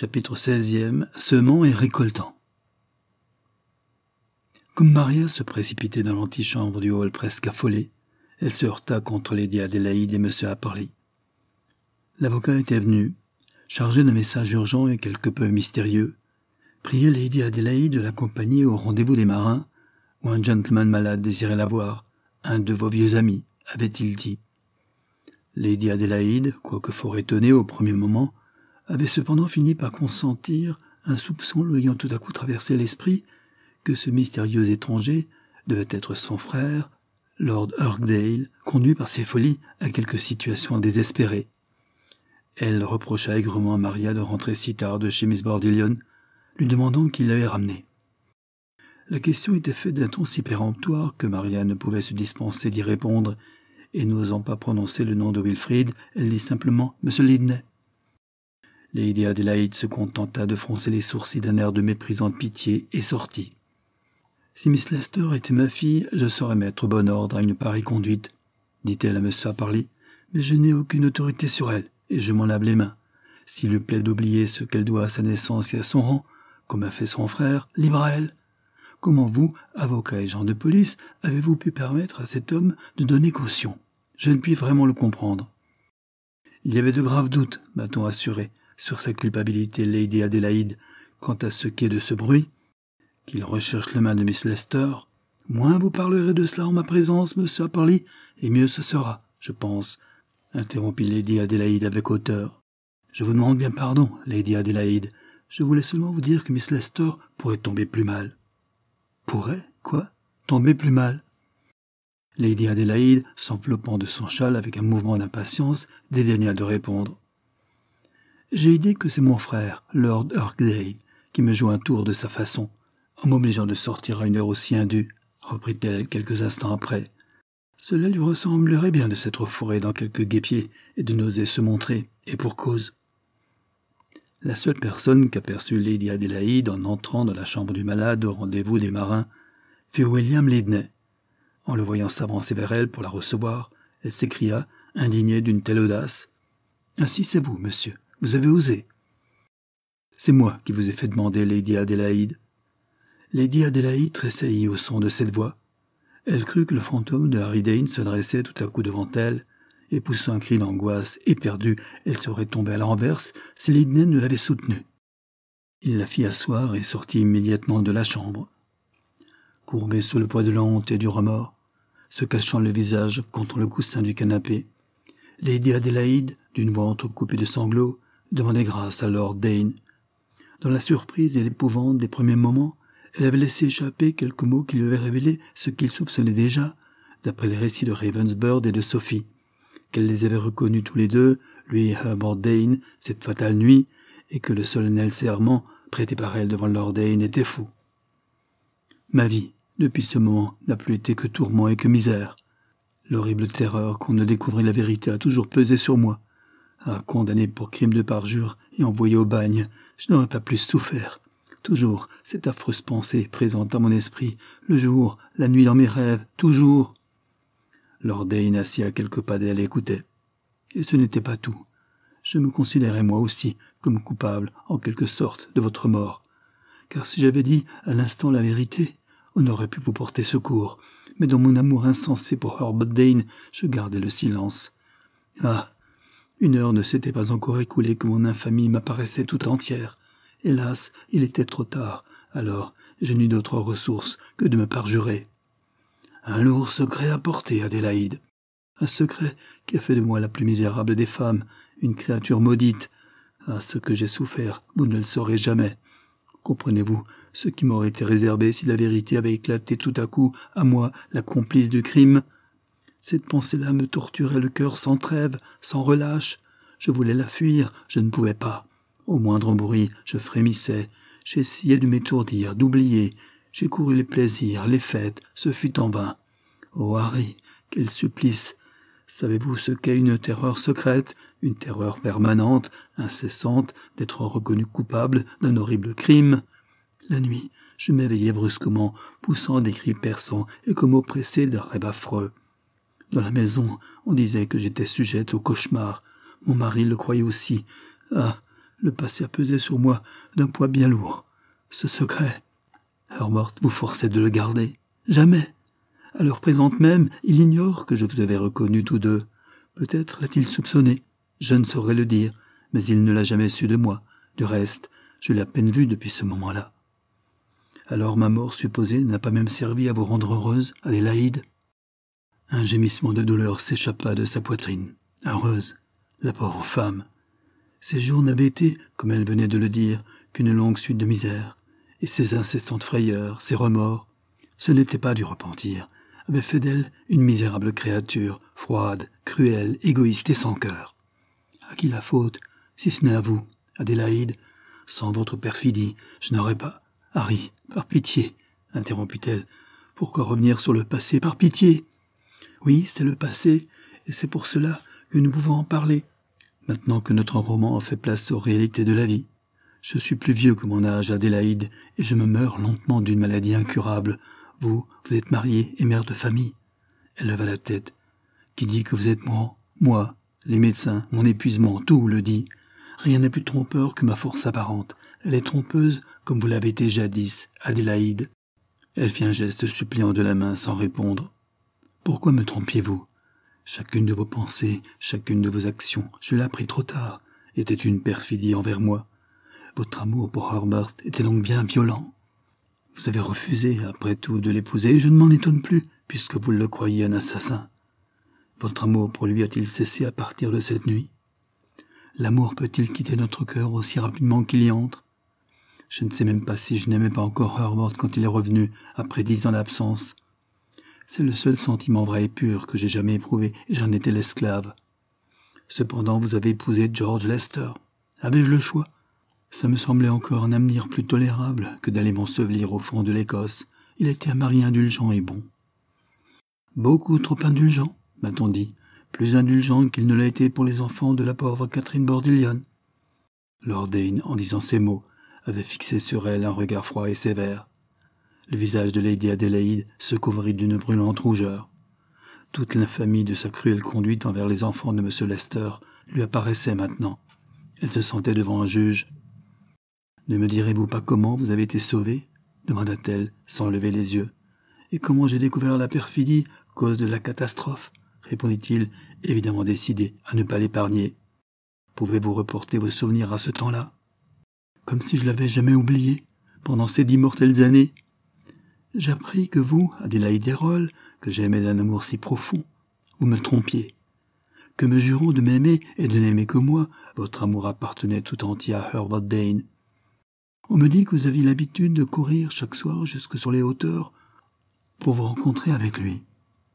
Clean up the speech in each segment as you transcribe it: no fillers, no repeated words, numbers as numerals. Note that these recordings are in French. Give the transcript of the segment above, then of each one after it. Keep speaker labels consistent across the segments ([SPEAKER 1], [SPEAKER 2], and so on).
[SPEAKER 1] Chapitre 16e. Semant et récoltant. Comme Maria se précipitait dans l'antichambre du hall presque affolée, elle se heurta contre Lady Adélaïde et M. Apperly. L'avocat était venu, chargé d'un message urgent et quelque peu mystérieux, priait Lady Adélaïde de l'accompagner au rendez-vous des marins, où un gentleman malade désirait la voir, un de vos vieux amis, avait-il dit. Lady Adélaïde, quoique fort étonnée au premier moment, avait cependant fini par consentir, un soupçon lui ayant tout à coup traversé l'esprit, que ce mystérieux étranger devait être son frère, Lord Urkdale, conduit par ses folies à quelque situation désespérée. Elle reprocha aigrement à Maria de rentrer si tard de chez Miss Bordillion, lui demandant qui l'avait ramenée. La question était faite d'un ton si péremptoire que Maria ne pouvait se dispenser d'y répondre, et n'osant pas prononcer le nom de Wilfrid, elle dit simplement « Monsieur Lidney ». Lady Adélaïde se contenta de froncer les sourcils d'un air de méprisante pitié et sortit. « Si Miss Lester était ma fille, je saurais mettre bon ordre à une pareille conduite, » dit-elle à M. Apperly, « mais je n'ai aucune autorité sur elle, et je m'en lave les mains. S'il lui plaît d'oublier ce qu'elle doit à sa naissance et à son rang, comme a fait son frère, libre à elle. Comment vous, avocat et agent de police, avez-vous pu permettre à cet homme de donner caution? Je ne puis vraiment le comprendre. » Il y avait de graves doutes, m'a-t-on assuré, sur sa culpabilité, Lady Adélaïde. Quant à ce qu'est de ce bruit, qu'il recherche la main de Miss Lester, moins vous parlerez de cela en ma présence, monsieur Apperly, et mieux ce sera, je pense, interrompit Lady Adélaïde avec hauteur. Je vous demande bien pardon, Lady Adélaïde. Je voulais seulement vous dire que Miss Lester pourrait tomber plus mal. Pourrait, quoi? Tomber plus mal? Lady Adélaïde, s'enveloppant de son châle avec un mouvement d'impatience, dédaigna de répondre. J'ai idée que c'est mon frère, Lord Urkdale, qui me joue un tour de sa façon, en m'obligeant de sortir à une heure aussi indue, reprit-elle quelques instants après. Cela lui ressemblerait bien de s'être fourré dans quelque guêpier et de n'oser se montrer, et pour cause. La seule personne qu'aperçut Lady Adélaïde en entrant dans la chambre du malade au rendez-vous des marins fut William Lidney. En le voyant s'avancer vers elle pour la recevoir, elle s'écria, indignée d'une telle audace. « Ainsi c'est vous, monsieur. Vous avez osé. »« C'est moi qui vous ai fait demander, Lady Adélaïde. » Lady Adélaïde tressaillit au son de cette voix. Elle crut que le fantôme de Harry Dane se dressait tout à coup devant elle, et poussant un cri d'angoisse éperdue, elle serait tombée à la renverse si Lidney ne l'avait soutenue. Il la fit asseoir et sortit immédiatement de la chambre. Courbée sous le poids de la honte et du remords, se cachant le visage contre le coussin du canapé, Lady Adélaïde, d'une voix entrecoupée de sanglots, demandait grâce à Lord Dane. Dans la surprise et l'épouvante des premiers moments, elle avait laissé échapper quelques mots qui lui avaient révélé ce qu'il soupçonnait déjà, d'après les récits de Ravensbourne et de Sophie, qu'elle les avait reconnus tous les deux, lui et Herbert Dane, cette fatale nuit, et que le solennel serment prêté par elle devant Lord Dane était faux. Ma vie, depuis ce moment, n'a plus été que tourment et que misère. L'horrible terreur qu'on ne découvrit la vérité a toujours pesé sur moi. Condamné pour crime de parjure et envoyé au bagne, je n'aurais pas plus souffert. Toujours cette affreuse pensée présente à mon esprit, le jour, la nuit dans mes rêves, toujours. Lord Dane, assis à quelques pas d'elle, écoutait. Et ce n'était pas tout. Je me considérais moi aussi comme coupable, en quelque sorte, de votre mort. Car si j'avais dit à l'instant la vérité, on aurait pu vous porter secours. Mais dans mon amour insensé pour Herbert Dane, je gardais le silence. Ah! Une heure ne s'était pas encore écoulée que mon infamie m'apparaissait tout entière. Hélas, il était trop tard, alors je n'eus d'autre ressource que de me parjurer. Un lourd secret à porter, Adélaïde. Un secret qui a fait de moi la plus misérable des femmes, une créature maudite. Ah, ce que j'ai souffert, vous ne le saurez jamais. Comprenez-vous ce qui m'aurait été réservé si la vérité avait éclaté tout à coup, à moi, la complice du crime? Cette pensée-là me torturait le cœur sans trêve, sans relâche. Je voulais la fuir, je ne pouvais pas. Au moindre bruit, je frémissais. J'essayais de m'étourdir, d'oublier. J'ai couru les plaisirs, les fêtes, ce fut en vain. Oh Harry, quel supplice! Savez-vous ce qu'est une terreur secrète, une terreur permanente, incessante, d'être reconnu coupable d'un horrible crime? La nuit, je m'éveillais brusquement, poussant des cris perçants et comme oppressé d'un rêve affreux. Dans la maison, on disait que j'étais sujette au cauchemar. Mon mari le croyait aussi. Ah, Le passé a pesé sur moi d'un poids bien lourd. Ce secret, Herbert vous forçait de le garder. Jamais. À l'heure présente même, il ignore que je vous avais reconnus tous deux. Peut-être l'a-t-il soupçonné. Je ne saurais le dire, mais il ne l'a jamais su de moi. Du reste, je l'ai à peine vu depuis ce moment-là. Alors ma mort supposée n'a pas même servi à vous rendre heureuse, Adélaïde ? Un gémissement de douleur s'échappa de sa poitrine. Heureuse, la pauvre femme. Ces jours n'avaient été, comme elle venait de le dire, qu'une longue suite de misère, et ses incessantes frayeurs, ses remords, ce n'était pas du repentir, avaient fait d'elle une misérable créature, froide, cruelle, égoïste et sans cœur. À qui la faute, si ce n'est à vous, Adélaïde ? Sans votre perfidie, je n'aurais pas... Harry, par pitié, interrompit-elle. Pourquoi revenir sur le passé, par pitié ? Oui, c'est le passé, et c'est pour cela que nous pouvons en parler. Maintenant que notre roman fait place aux réalités de la vie. Je suis plus vieux que mon âge, Adélaïde, et je me meurs lentement d'une maladie incurable. Vous êtes mariée et mère de famille. Elle leva la tête. Qui dit que vous êtes mourant ? Moi, les médecins, mon épuisement, tout le dit. Rien n'est plus trompeur que ma force apparente. Elle est trompeuse comme vous l'avez été jadis, Adélaïde. Elle fit un geste suppliant de la main sans répondre. Pourquoi me trompiez-vous ? Chacune de vos pensées, chacune de vos actions, je l'ai appris trop tard, était une perfidie envers moi. Votre amour pour Herbert était donc bien violent. Vous avez refusé, après tout, de l'épouser, et je ne m'en étonne plus, puisque vous le croyez un assassin. Votre amour pour lui a-t-il cessé à partir de cette nuit ? L'amour peut-il quitter notre cœur aussi rapidement qu'il y entre ? Je ne sais même pas si je n'aimais pas encore Herbert quand il est revenu, après 10 ans d'absence. C'est le seul sentiment vrai et pur que j'ai jamais éprouvé, et j'en étais l'esclave. Cependant, vous avez épousé George Lester. Avais-je le choix ? Ça me semblait encore un avenir plus tolérable que d'aller m'ensevelir au fond de l'Écosse. Il était un mari indulgent et bon. Beaucoup trop indulgent, m'a-t-on dit, plus indulgent qu'il ne l'a été pour les enfants de la pauvre Catherine Bordillion. Lord Dane, en disant ces mots, avait fixé sur elle un regard froid et sévère. Le visage de Lady Adélaïde se couvrit d'une brûlante rougeur. Toute l'infamie de sa cruelle conduite envers les enfants de M. Lester lui apparaissait maintenant. Elle se sentait devant un juge. « Ne me direz-vous pas comment vous avez été sauvé ?» demanda-t-elle, sans lever les yeux. « Et comment j'ai découvert la perfidie, cause de la catastrophe ?» répondit-il, évidemment décidé à ne pas l'épargner. « Pouvez-vous reporter vos souvenirs à ce temps-là ?» Comme si je l'avais jamais oublié, pendant ces 10 mortelles années. J'appris que vous, Adélaïde Errol, que j'aimais d'un amour si profond, vous me trompiez. Que me jurant de m'aimer et de n'aimer que moi, votre amour appartenait tout entier à Herbert Dane. On me dit que vous aviez l'habitude de courir chaque soir jusque sur les hauteurs pour vous rencontrer avec lui.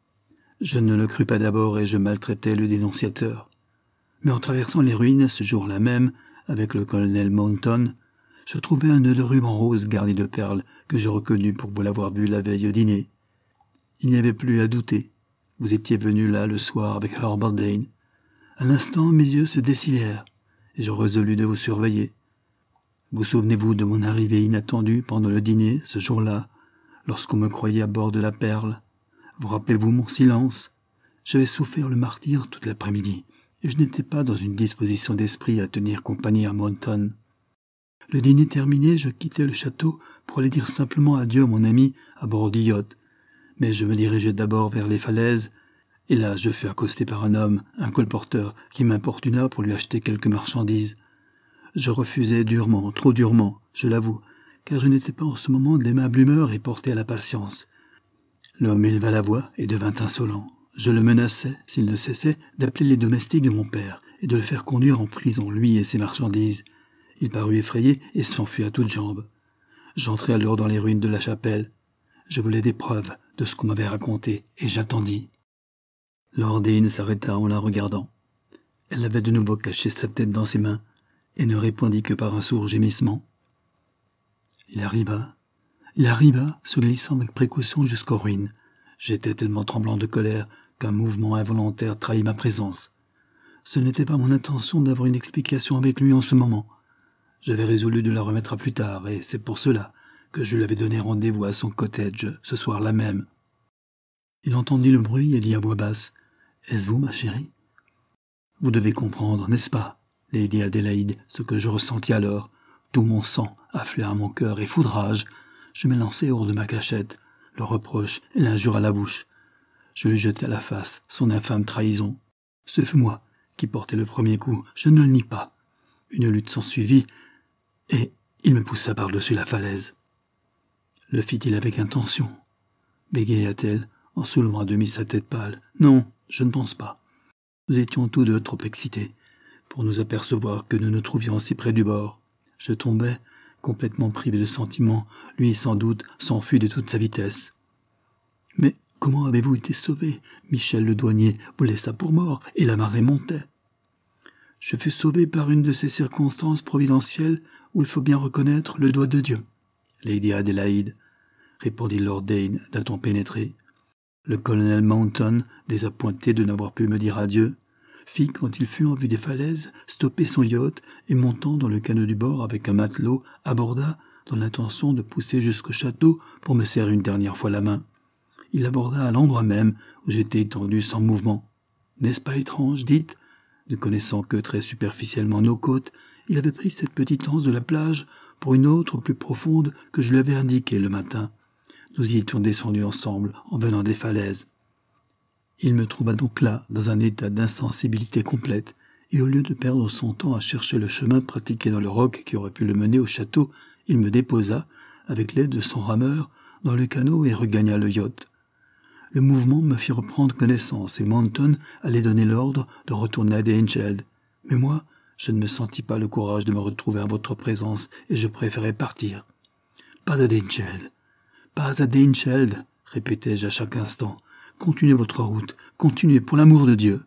[SPEAKER 1] Je ne le crus pas d'abord et je maltraitais le dénonciateur. Mais en traversant les ruines ce jour-là même, avec le colonel Mounton, je trouvai un nœud de ruban rose garni de perles que je reconnus pour vous l'avoir vu la veille au dîner. Il n'y avait plus à douter. Vous étiez venu là le soir avec Herbert Dane. À l'instant, mes yeux se décilièrent et je résolus de vous surveiller. Vous souvenez-vous de mon arrivée inattendue pendant le dîner, ce jour-là, lorsqu'on me croyait à bord de la Perle ? Vous rappelez-vous mon silence ? J'avais souffert le martyre toute l'après-midi et je n'étais pas dans une disposition d'esprit à tenir compagnie à Mounton. Le dîner terminé, je quittai le château pour aller dire simplement adieu à mon ami à bord du yacht. Mais je me dirigeai d'abord vers les falaises, et là je fus accosté par un homme, un colporteur, qui m'importuna pour lui acheter quelques marchandises. Je refusai durement, trop durement, je l'avoue, car je n'étais pas en ce moment de l'aimable humeur et porté à la patience. L'homme éleva la voix et devint insolent. Je le menaçai, s'il ne cessait, d'appeler les domestiques de mon père et de le faire conduire en prison, lui et ses marchandises. Il parut effrayé et s'enfuit à toutes jambes. J'entrai alors dans les ruines de la chapelle. Je voulais des preuves de ce qu'on m'avait raconté, et j'attendis. Lord Dane s'arrêta en la regardant. Elle avait de nouveau caché sa tête dans ses mains, et ne répondit que par un sourd gémissement. Il arriva, se glissant avec précaution jusqu'aux ruines. J'étais tellement tremblant de colère qu'un mouvement involontaire trahit ma présence. Ce n'était pas mon intention d'avoir une explication avec lui en ce moment. J'avais résolu de la remettre à plus tard, et c'est pour cela que je lui avais donné rendez-vous à son cottage, ce soir-là même. Il entendit le bruit et dit à voix basse « Est-ce vous, ma chérie ?»« Vous devez comprendre, n'est-ce pas ? Lady Adélaïde, ce que je ressentis alors. Tout mon sang afflua à mon cœur et foudrage. Je m'élançai hors de ma cachette, le reproche et l'injure à la bouche. Je lui jetai à la face son infâme trahison. Ce fut moi qui portai le premier coup, je ne le nie pas. Une lutte s'ensuivit, et il me poussa par-dessus la falaise. Le fit-il avec intention? Bégaya-t-elle, en soulevant à demi sa tête pâle. Non, je ne pense pas. Nous étions tous deux trop excités pour nous apercevoir que nous nous trouvions si près du bord. Je tombais, complètement privé de sentiments, lui sans doute s'enfuit de toute sa vitesse. Mais comment avez-vous été sauvé? Michel le douanier vous laissa pour mort, et la marée montait. Je fus sauvé par une de ces circonstances providentielles où il faut bien reconnaître le doigt de Dieu. Lady Adélaïde, répondit Lord Dane d'un ton pénétré. Le colonel Mounton, désappointé de n'avoir pu me dire adieu, fit, quand il fut en vue des falaises, stopper son yacht et, montant dans le canot du bord avec un matelot, aborda dans l'intention de pousser jusqu'au château pour me serrer une dernière fois la main. Il aborda à l'endroit même où j'étais étendu sans mouvement. N'est-ce pas étrange, dites? Ne connaissant que très superficiellement nos côtes, il avait pris cette petite anse de la plage pour une autre plus profonde que je lui avais indiquée le matin. Nous y étions descendus ensemble en venant des falaises. Il me trouva donc là, dans un état d'insensibilité complète, et au lieu de perdre son temps à chercher le chemin pratiqué dans le roc qui aurait pu le mener au château, il me déposa, avec l'aide de son rameur, dans le canot et regagna le yacht. Le mouvement me fit reprendre connaissance, et Mounton allait donner l'ordre de retourner à Daincheld. Mais moi, je ne me sentis pas le courage de me retrouver en votre présence, et je préférais partir. Pas à Daincheld, pas à Daincheld, répétai-je à chaque instant. Continuez votre route, continuez pour l'amour de Dieu.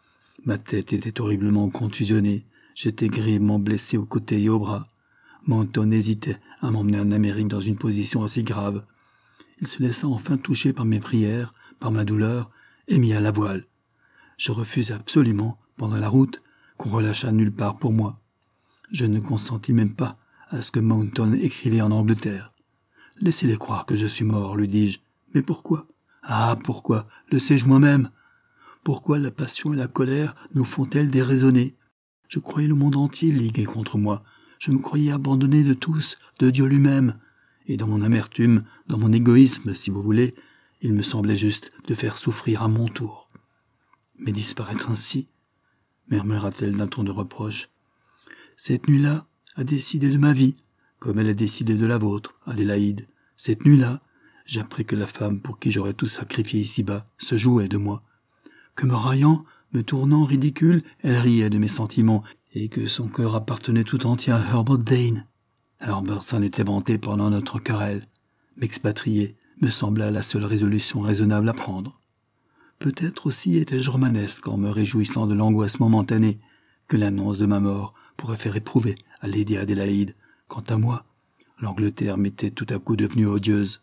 [SPEAKER 1] Ma tête était horriblement contusionnée, j'étais grièvement blessé aux côtés et aux bras. Mounton hésitait à m'emmener en Amérique dans une position aussi grave. Il se laissa enfin toucher par mes prières, par ma douleur, et mit à la voile. Je refusai absolument, pendant la route, qu'on relâchât nulle part pour moi. Je ne consentis même pas à ce que Mounton écrivait en Angleterre. « Laissez-les croire que je suis mort, lui dis-je. Mais pourquoi? Ah, pourquoi? Le sais-je moi-même? Pourquoi la passion et la colère nous font-elles déraisonner? Je croyais le monde entier ligué contre moi. Je me croyais abandonné de tous, de Dieu lui-même. Et dans mon amertume, dans mon égoïsme, si vous voulez, il me semblait juste de faire souffrir à mon tour. Mais disparaître ainsi, murmura-t-elle d'un ton de reproche. Cette nuit-là a décidé de ma vie, comme elle a décidé de la vôtre, Adélaïde. Cette nuit-là, j'appris que la femme pour qui j'aurais tout sacrifié ici-bas se jouait de moi. Que me raillant, me tournant ridicule, elle riait de mes sentiments, et que son cœur appartenait tout entier à Herbert Dane. Herbert s'en était vanté pendant notre querelle. M'expatrier me sembla la seule résolution raisonnable à prendre. Peut-être aussi étais-je romanesque en me réjouissant de l'angoisse momentanée que l'annonce de ma mort pourrait faire éprouver à Lady Adélaïde. Quant à moi, l'Angleterre m'était tout à coup devenue odieuse.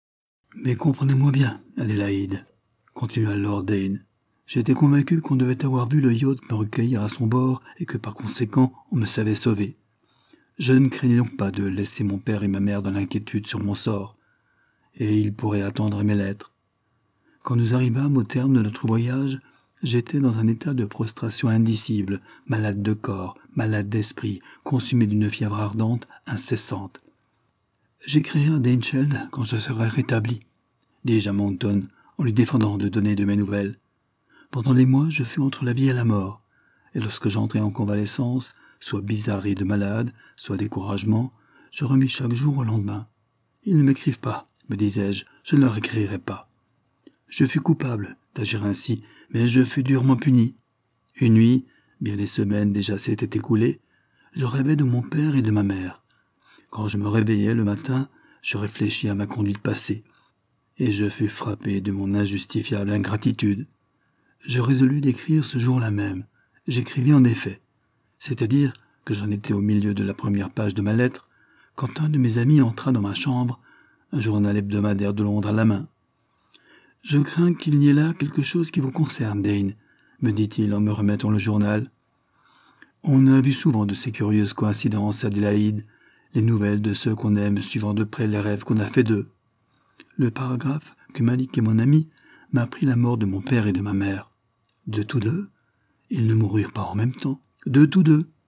[SPEAKER 1] Mais comprenez-moi bien, Adélaïde, continua Lord Dane. J'étais convaincu qu'on devait avoir vu le yacht me recueillir à son bord et que par conséquent on me savait sauvé. Je ne craignais donc pas de laisser mon père et ma mère dans l'inquiétude sur mon sort, et ils pourraient attendre mes lettres. Quand nous arrivâmes au terme de notre voyage, j'étais dans un état de prostration indicible, malade de corps, malade d'esprit, consumé d'une fièvre ardente, incessante. J'écrirai à Daincheld quand je serai rétabli, dis-je à Mounton, en lui défendant de donner de mes nouvelles. Pendant les mois, je fus entre la vie et la mort, et lorsque j'entrai en convalescence, soit bizarrerie de malade, soit découragement, je remis chaque jour au lendemain. Ils ne m'écrivent pas, me disais-je, je ne leur écrirai pas. Je fus coupable d'agir ainsi, mais je fus durement puni. Une nuit, bien des semaines déjà s'étaient écoulées, je rêvais de mon père et de ma mère. Quand je me réveillai le matin, je réfléchis à ma conduite passée, et je fus frappé de mon injustifiable ingratitude. Je résolus d'écrire ce jour-là même. J'écrivis en effet, c'est-à-dire que j'en étais au milieu de la première page de ma lettre, quand un de mes amis entra dans ma chambre, un journal hebdomadaire de Londres à la main. « Je crains qu'il n'y ait là quelque chose qui vous concerne, Dane, » me dit-il en me remettant le journal. « On a vu souvent de ces curieuses coïncidences, Adélaïde, les nouvelles de ceux qu'on aime suivant de près les rêves qu'on a fait d'eux. Le paragraphe que m'indiquait mon ami m'a appris la mort de mon père et de ma mère. De tous deux, ils ne moururent pas en même temps. De tous deux,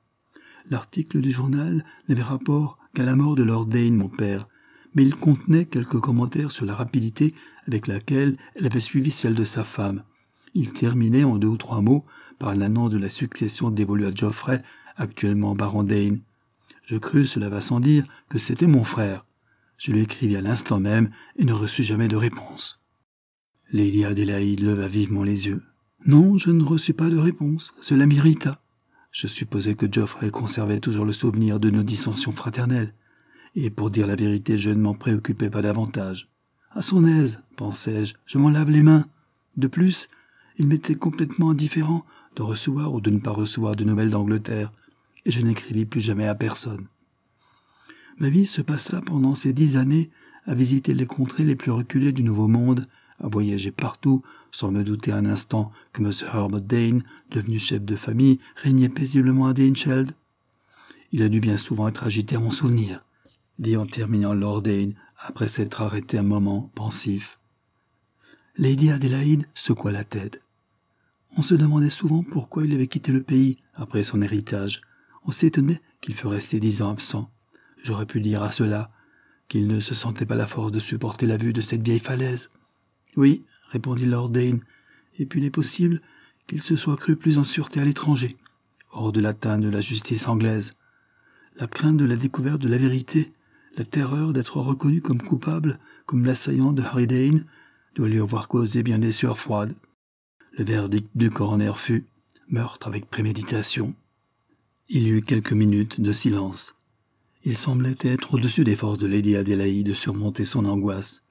[SPEAKER 1] L'article du journal n'avait rapport qu'à la mort de Lord Dane, mon père, mais il contenait quelques commentaires sur la rapidité avec laquelle elle avait suivi celle de sa femme. Il terminait en 2 ou 3 mots par l'annonce de la succession dévolue à Geoffrey, actuellement baron Dane. Je crus, cela va sans dire, que c'était mon frère. Je lui écrivis à l'instant même et ne reçus jamais de réponse. Lady Adélaïde leva vivement les yeux. Non, je ne reçus pas de réponse. Cela m'irrita. Je supposais que Geoffrey conservait toujours le souvenir de nos dissensions fraternelles. Et pour dire la vérité, je ne m'en préoccupais pas davantage. À son aise, pensais-je, je m'en lave les mains. De plus, il m'était complètement indifférent de recevoir ou de ne pas recevoir de nouvelles d'Angleterre, et je n'écrivis plus jamais à personne. Ma vie se passa pendant ces 10 années à visiter les contrées les plus reculées du Nouveau Monde, à voyager partout, sans me douter un instant que M. Herbert Dane, devenu chef de famille, régnait paisiblement à Danecheld. Il a dû bien souvent être agité à mon souvenir, dit en terminant Lord Dane, après s'être arrêté un moment, pensif. Lady Adélaïde secoua la tête. On se demandait souvent pourquoi il avait quitté le pays après son héritage. On s'étonnait qu'il fût resté 10 ans absent. J'aurais pu dire à cela qu'il ne se sentait pas la force de supporter la vue de cette vieille falaise. Oui, répondit Lord Dane, et puis il est possible qu'il se soit cru plus en sûreté à l'étranger, hors de l'atteinte de la justice anglaise. La crainte de la découverte de la vérité, la terreur d'être reconnu comme coupable, comme l'assaillant de Harry Dane, doit lui avoir causé bien des sueurs froides. Le verdict du coroner fut « meurtre avec préméditation ». Il y eut quelques minutes de silence. Il semblait être au-dessus des forces de Lady Adélaïde de surmonter son angoisse.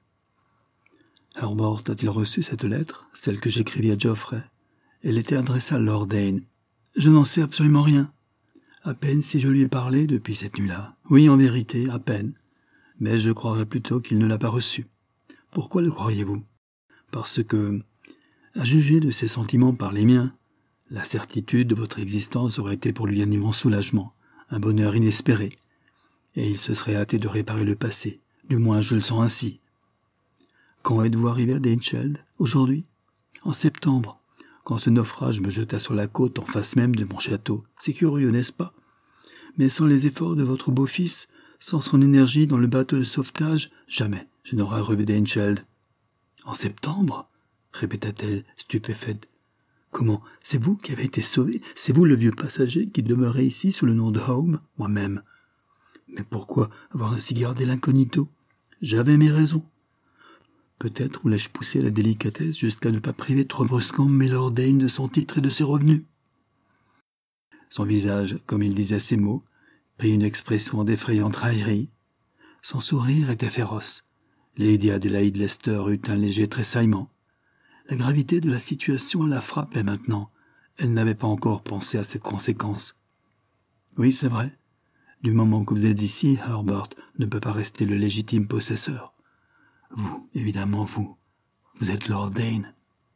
[SPEAKER 1] « Herbert a-t-il reçu cette lettre, celle que j'écrivis à Geoffrey ?» Elle était adressée à Lord Dane. « Je n'en sais absolument rien. À peine si je lui ai parlé depuis cette nuit-là. Oui, en vérité, à peine. Mais je croirais plutôt qu'il ne l'a pas reçue. Pourquoi le croiriez-vous ? Parce que, à juger de ses sentiments par les miens, la certitude de votre existence aurait été pour lui un immense soulagement, un bonheur inespéré, et il se serait hâté de réparer le passé, du moins je le sens ainsi. Quand êtes-vous arrivé à Danecheld, aujourd'hui ? En septembre, quand ce naufrage me jeta sur la côte en face même de mon château. C'est curieux, n'est-ce pas ? Mais sans les efforts de votre beau-fils, sans son énergie dans le bateau de sauvetage, jamais je n'aurais revu Danecheld. En septembre ? Répéta-t-elle, stupéfaite. Comment ? C'est vous qui avez été sauvé ? C'est vous le vieux passager qui demeurait ici sous le nom de Home ? Moi-même. Mais pourquoi avoir ainsi gardé l'incognito ? J'avais mes raisons. Peut-être voulais-je pousser la délicatesse jusqu'à ne pas priver trop brusquement Mylord Dane de son titre et de ses revenus. Son visage, comme il disait ces mots, prit une expression d'effrayante raillerie. Son sourire était féroce. Lady Adélaïde Lester eut un léger tressaillement. La gravité de la situation la frappait maintenant. Elle n'avait pas encore pensé à cette conséquence. Oui, c'est vrai. Du moment que vous êtes ici, Herbert ne peut pas rester le légitime possesseur. Vous, évidemment vous. Vous êtes Lord Dane.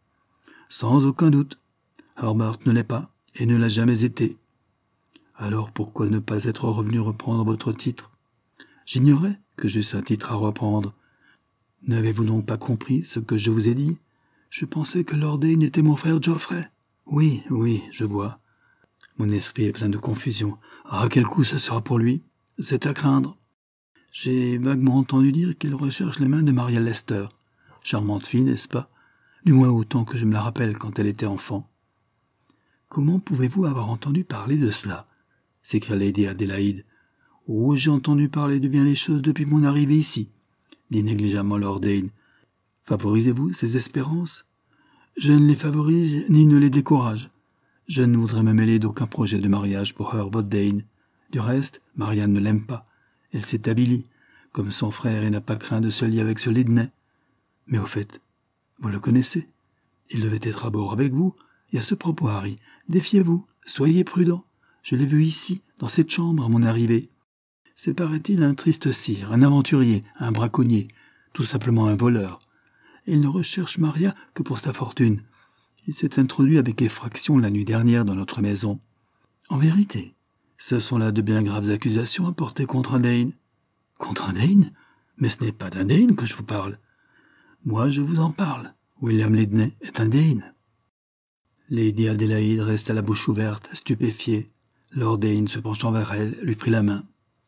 [SPEAKER 1] Sans aucun doute. Herbert ne l'est pas, et ne l'a jamais été. Alors pourquoi ne pas être revenu reprendre votre titre ? J'ignorais que j'eusse un titre à reprendre. N'avez-vous donc pas compris ce que je vous ai dit ? Je pensais que Lord Dane était mon frère Geoffrey. Oui, je vois. Mon esprit est plein de confusion. Ah, quel coup ce sera pour lui ? C'est à craindre. J'ai vaguement entendu dire qu'il recherche les mains de Maria Lester. Charmante fille, n'est-ce pas ? Du moins autant que je me la rappelle quand elle était enfant. Comment pouvez-vous avoir entendu parler de cela ? S'écria Lady Adélaïde. Oh, j'ai entendu parler de bien des choses depuis mon arrivée ici, dit négligemment Lord Dane. Favorisez-vous ces espérances ? Je ne les favorise ni ne les décourage. Je ne voudrais me mêler d'aucun projet de mariage pour Herbert Dane. Du reste, Marianne ne l'aime pas. Elle s'est avilie, comme son frère, et n'a pas craint de se lier avec ce Lydney. Mais au fait, vous le connaissez. Il devait être à bord avec vous. Et à ce propos, Harry, défiez-vous, soyez prudent. Je l'ai vu ici, dans cette chambre, à mon arrivée. C'est, paraît-il, un triste sire, un aventurier, un braconnier, tout simplement un voleur. Et il ne recherche Maria que pour sa fortune. Il s'est introduit avec effraction la nuit dernière dans notre maison. En vérité, ce sont là de bien graves accusations à porter contre un Dane. Contre un Dane ? Mais ce n'est pas d'un Dane que je vous parle. Moi, je vous en parle. William Lydney est un Dane. Lady Adélaïde resta la bouche ouverte, stupéfiée. Lord Dane, se penchant vers elle, lui prit la main.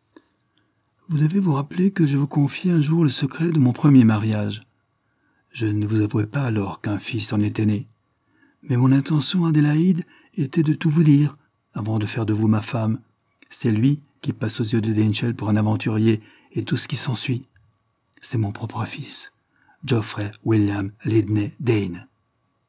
[SPEAKER 1] « Vous devez vous rappeler que je vous confiai un jour le secret de mon premier mariage. Je ne vous avouai pas alors qu'un fils en était né. Mais mon intention, Adélaïde, était de tout vous dire, avant de faire de vous ma femme. C'est lui qui passe aux yeux de Danecheld pour un aventurier et tout ce qui s'ensuit. C'est mon propre fils, Geoffrey William Lydney Dane. »« Quoi ?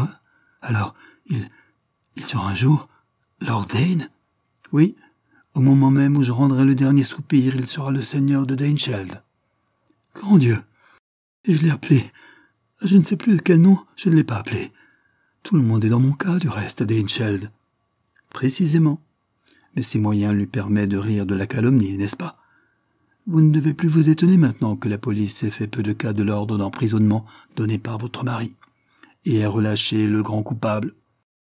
[SPEAKER 1] Alors, il sera un jour Lord Dane ? » ?»« Oui, au moment même où je rendrai le dernier soupir, il sera le seigneur de Danecheld. »« Grand Dieu ! Et je l'ai appelé. Je ne sais plus de quel nom je ne l'ai pas appelé. Tout le monde est dans mon cas, du reste, à Danecheld. »« Précisément. Mais ces moyens lui permettent de rire de la calomnie, n'est-ce pas ? Vous ne devez plus vous étonner maintenant que la police ait fait peu de cas de l'ordre d'emprisonnement donné par votre mari et ait relâché le grand coupable. Comment ?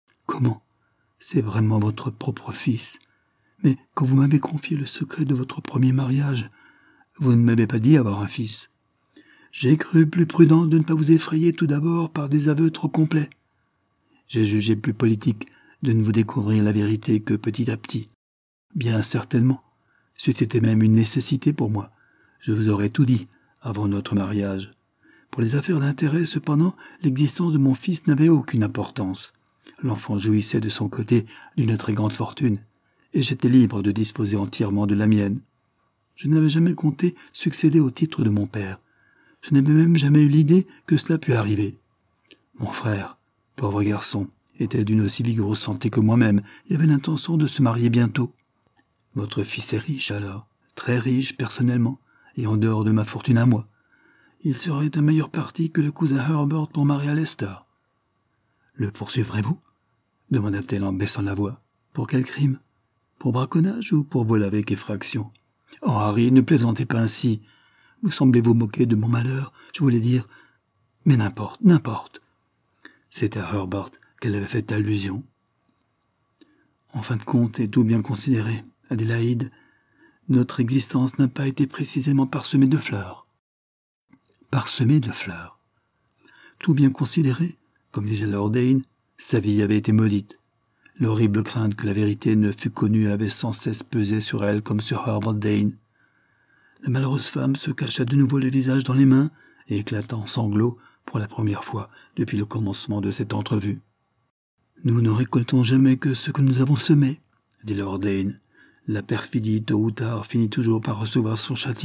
[SPEAKER 1] C'est vraiment votre propre fils. Mais quand vous m'avez confié le secret de votre premier mariage, vous ne m'avez pas dit avoir un fils. J'ai cru plus prudent de ne pas vous effrayer tout d'abord par des aveux trop complets. J'ai jugé plus politique de ne vous découvrir la vérité que petit à petit. Bien certainement, c'eût été même une nécessité pour moi. Je vous aurais tout dit avant notre mariage. Pour les affaires d'intérêt, cependant, l'existence de mon fils n'avait aucune importance. L'enfant jouissait de son côté d'une très grande fortune, et j'étais libre de disposer entièrement de la mienne. Je n'avais jamais compté succéder au titre de mon père. Je n'avais même jamais eu l'idée que cela pût arriver. Mon frère, pauvre garçon, était d'une aussi vigoureuse santé que moi-même et avait l'intention de se marier bientôt. Votre fils est riche alors, très riche personnellement, et en dehors de ma fortune à moi. Il serait un meilleur parti que le cousin Herbert pour marier à Lester. Le poursuivrez-vous ? Demanda-t-elle en baissant la voix. Pour quel crime ? Pour braconnage ou pour vol avec effraction ? Oh Harry, ne plaisantez pas ainsi. Vous semblez vous moquer de mon malheur, je voulais dire. Mais n'importe, n'importe. C'était à Herbert qu'elle avait fait allusion. En fin de compte, et tout bien considéré, Adélaïde, notre existence n'a pas été précisément parsemée de fleurs. Parsemée de fleurs. Tout bien considéré, comme disait Lord Dane, sa vie avait été maudite. L'horrible crainte que la vérité ne fût connue avait sans cesse pesé sur elle comme sur Herbert Dane. La malheureuse femme se cacha de nouveau le visage dans les mains et éclata en sanglots pour la première fois depuis le commencement de cette entrevue. « Nous ne récoltons jamais que ce que nous avons semé, » dit Lord Dane. « La perfidie, tôt ou tard, finit toujours par recevoir son châtiment. »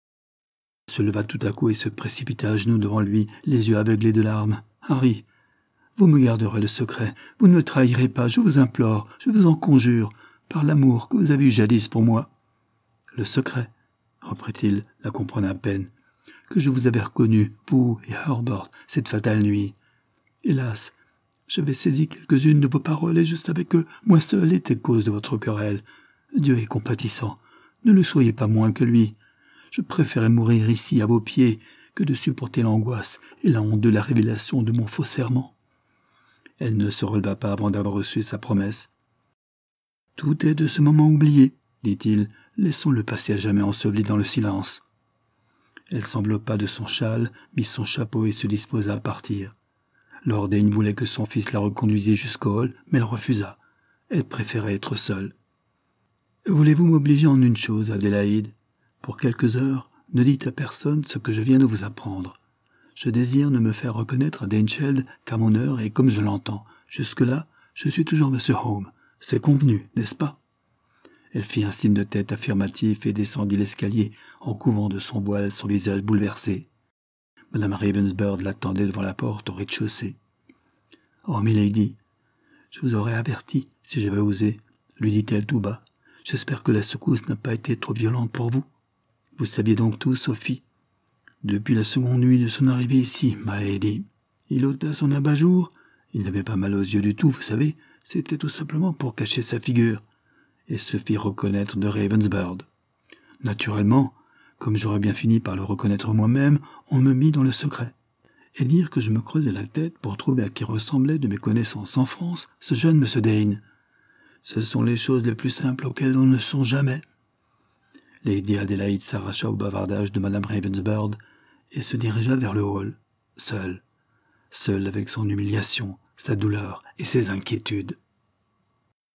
[SPEAKER 1] Elle se leva tout à coup et se précipita à genoux devant lui, les yeux aveuglés de larmes. « Harry, vous me garderez le secret, vous ne me trahirez pas, je vous implore, je vous en conjure, par l'amour que vous avez eu jadis pour moi. »« Le secret, » reprit-il, la comprenant à peine, « que je vous avais reconnu, vous et Herbert, cette fatale nuit. Hélas, j'avais saisi quelques-unes de vos paroles et je savais que moi seul était cause de votre querelle. Dieu est compatissant, ne le soyez pas moins que lui. Je préférais mourir ici à vos pieds que de supporter l'angoisse et la honte de la révélation de mon faux serment. » Elle ne se releva pas avant d'avoir reçu sa promesse. « Tout est de ce moment oublié, » dit-il, « laissons-le passer à jamais enseveli dans le silence. » Elle s'enveloppa de son châle, mit son chapeau et se disposa à partir. Lord Dane voulait que son fils la reconduisît jusqu'au hall, mais elle refusa. Elle préférait être seule. « Voulez-vous m'obliger en une chose, Adélaïde ? Pour quelques heures, ne dites à personne ce que je viens de vous apprendre. Je désire ne me faire reconnaître à Danecheld qu'à mon heure et comme je l'entends. Jusque-là, je suis toujours Monsieur Home. C'est convenu, n'est-ce pas ?» Elle fit un signe de tête affirmatif et descendit l'escalier en couvrant de son voile son visage bouleversé. Madame Ravensburg l'attendait devant la porte au rez-de-chaussée. « Oh, milady, je vous aurais averti si j'avais osé, » lui dit-elle tout bas. « J'espère que la secousse n'a pas été trop violente pour vous. Vous saviez donc tout, Sophie ? Depuis la seconde nuit de son arrivée ici, my lady. Il ôta son abat-jour. Il n'avait pas mal aux yeux du tout, vous savez. C'était tout simplement pour cacher sa figure. Et se fit reconnaître de Ravensburg. Naturellement, comme j'aurais bien fini par le reconnaître moi-même, on me mit dans le secret. Et dire que je me creusais la tête pour trouver à qui ressemblait de mes connaissances en France ce jeune Monsieur Dane. Ce sont les choses les plus simples auxquelles on ne songe jamais. » Lady Adélaïde s'arracha au bavardage de Madame Ravensburg et se dirigea vers le hall, seule avec son humiliation, sa douleur et ses inquiétudes.